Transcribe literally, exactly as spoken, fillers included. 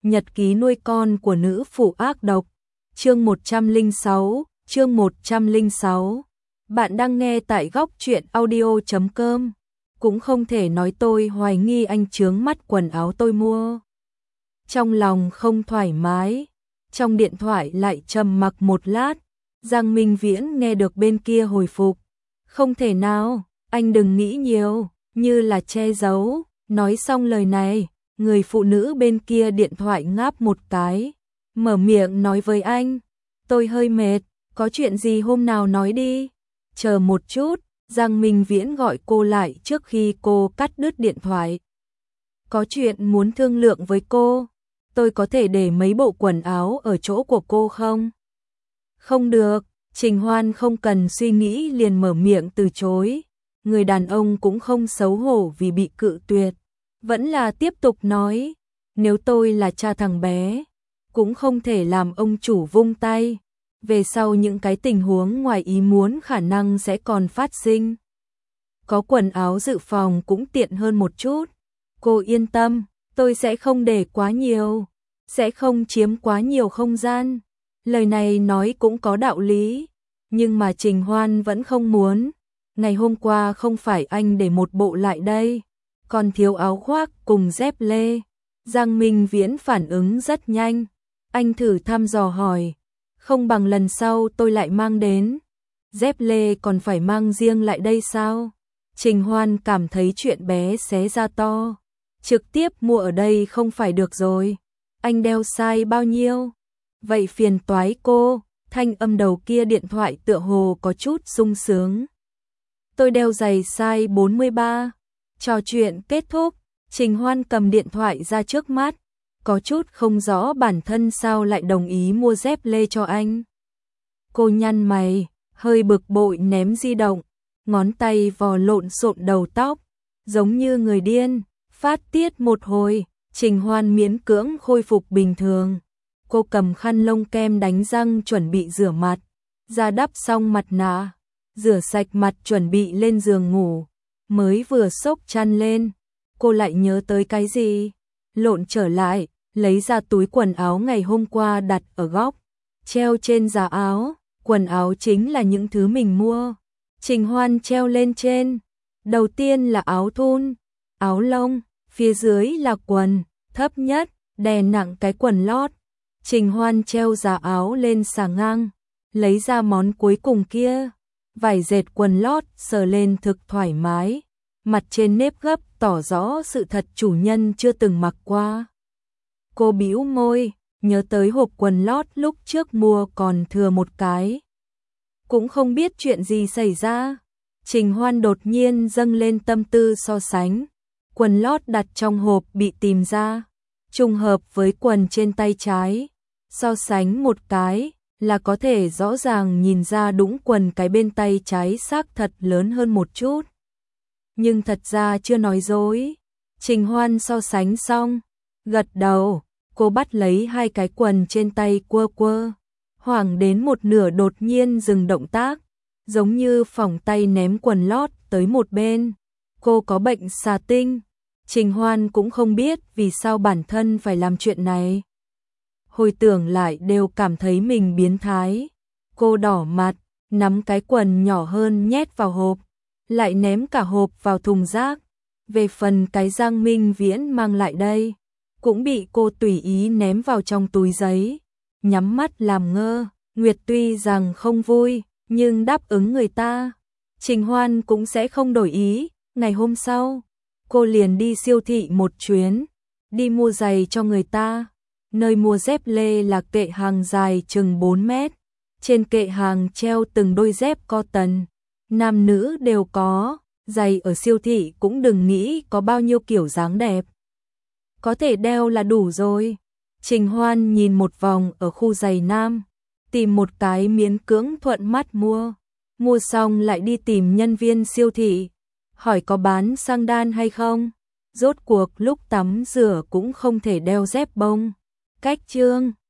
Nhật ký nuôi con của nữ phụ ác độc. Chương một trăm lẻ sáu, chương một trăm lẻ sáu. Bạn đang nghe tại góc truyện audio chấm com. Cũng không thể nói tôi hoài nghi anh chướng mắt quần áo tôi mua. Trong lòng không thoải mái, trong điện thoại lại trầm mặc một lát, Giang Minh Viễn nghe được bên kia hồi phục. Không thể nào, anh đừng nghĩ nhiều, như là che giấu. Nói xong lời này, người phụ nữ bên kia điện thoại ngáp một cái, mở miệng nói với anh, tôi hơi mệt, có chuyện gì hôm nào nói đi. Chờ một chút, Giang Minh Viễn gọi cô lại trước khi cô cắt đứt điện thoại. Có chuyện muốn thương lượng với cô, tôi có thể để mấy bộ quần áo ở chỗ của cô không? Không được, Trình Hoan không cần suy nghĩ liền mở miệng từ chối. Người đàn ông cũng không xấu hổ vì bị cự tuyệt, vẫn là tiếp tục nói, nếu tôi là cha thằng bé, cũng không thể làm ông chủ vung tay, về sau những cái tình huống ngoài ý muốn khả năng sẽ còn phát sinh. Có quần áo dự phòng cũng tiện hơn một chút, cô yên tâm, tôi sẽ không để quá nhiều, sẽ không chiếm quá nhiều không gian. Lời này nói cũng có đạo lý, nhưng mà Trình Hoan vẫn không muốn. Ngày hôm qua không phải anh để một bộ lại đây, còn thiếu áo khoác cùng dép lê. Giang Minh Viễn phản ứng rất nhanh, anh thử thăm dò hỏi, không bằng lần sau tôi lại mang đến. Dép lê còn phải mang riêng lại đây sao? Trình Hoan cảm thấy chuyện bé xé ra to, trực tiếp mua ở đây không phải được rồi. Anh đeo size bao nhiêu? Vậy phiền toái cô. Thanh âm đầu kia điện thoại tựa hồ có chút sung sướng. Tôi đeo giày size bốn mươi ba. Trò chuyện kết thúc, Trình Hoan cầm điện thoại ra trước mắt, có chút không rõ bản thân sao lại đồng ý mua dép lê cho anh. Cô nhăn mày, hơi bực bội ném di động, ngón tay vò lộn xộn đầu tóc, giống như người điên, phát tiết một hồi, Trình Hoan miễn cưỡng khôi phục bình thường. Cô cầm khăn lông kem đánh răng chuẩn bị rửa mặt, da đắp xong mặt nạ, rửa sạch mặt chuẩn bị lên giường ngủ. Mới vừa xốc chăn lên, cô lại nhớ tới cái gì, lộn trở lại, lấy ra túi quần áo ngày hôm qua đặt ở góc, treo trên giá áo. Quần áo chính là những thứ mình mua. Trình Hoan treo lên trên, đầu tiên là áo thun, áo lông, phía dưới là quần, thấp nhất, đè nặng cái quần lót. Trình Hoan treo giá áo lên xà ngang, lấy ra món cuối cùng kia, vải dệt quần lót sờ lên thực thoải mái, mặt trên nếp gấp tỏ rõ sự thật chủ nhân chưa từng mặc qua. Cô bĩu môi, nhớ tới hộp quần lót lúc trước mua còn thừa một cái. Cũng không biết chuyện gì xảy ra, Trình Hoan đột nhiên dâng lên tâm tư so sánh. Quần lót đặt trong hộp bị tìm ra, trùng hợp với quần trên tay trái. So sánh một cái là có thể rõ ràng nhìn ra đũng quần cái bên tay trái xác thật lớn hơn một chút. Nhưng thật ra chưa nói dối. Trình Hoan so sánh xong, gật đầu, cô bắt lấy hai cái quần trên tay quơ quơ. Hoảng đến một nửa đột nhiên dừng động tác, giống như phỏng tay ném quần lót tới một bên. Cô có bệnh xà tinh. Trình Hoan cũng không biết vì sao bản thân phải làm chuyện này. Hồi tưởng lại đều cảm thấy mình biến thái. Cô đỏ mặt, nắm cái quần nhỏ hơn nhét vào hộp, lại ném cả hộp vào thùng rác. Về phần cái Giang Minh Viễn mang lại đây, cũng bị cô tùy ý ném vào trong túi giấy. Nhắm mắt làm ngơ, Nguyệt tuy rằng không vui, nhưng đáp ứng người ta, Trình Hoan cũng sẽ không đổi ý. Ngày hôm sau, cô liền đi siêu thị một chuyến, đi mua giày cho người ta. Nơi mua dép lê là kệ hàng dài chừng bốn mét, trên kệ hàng treo từng đôi dép cotton, nam nữ đều có, giày ở siêu thị cũng đừng nghĩ có bao nhiêu kiểu dáng đẹp. Có thể đeo là đủ rồi. Trình Hoan nhìn một vòng ở khu giày nam, tìm một cái miễn cưỡng thuận mắt mua. Mua xong lại đi tìm nhân viên siêu thị, hỏi có bán sang đan hay không. Rốt cuộc lúc tắm rửa cũng không thể đeo dép bông. Cách chương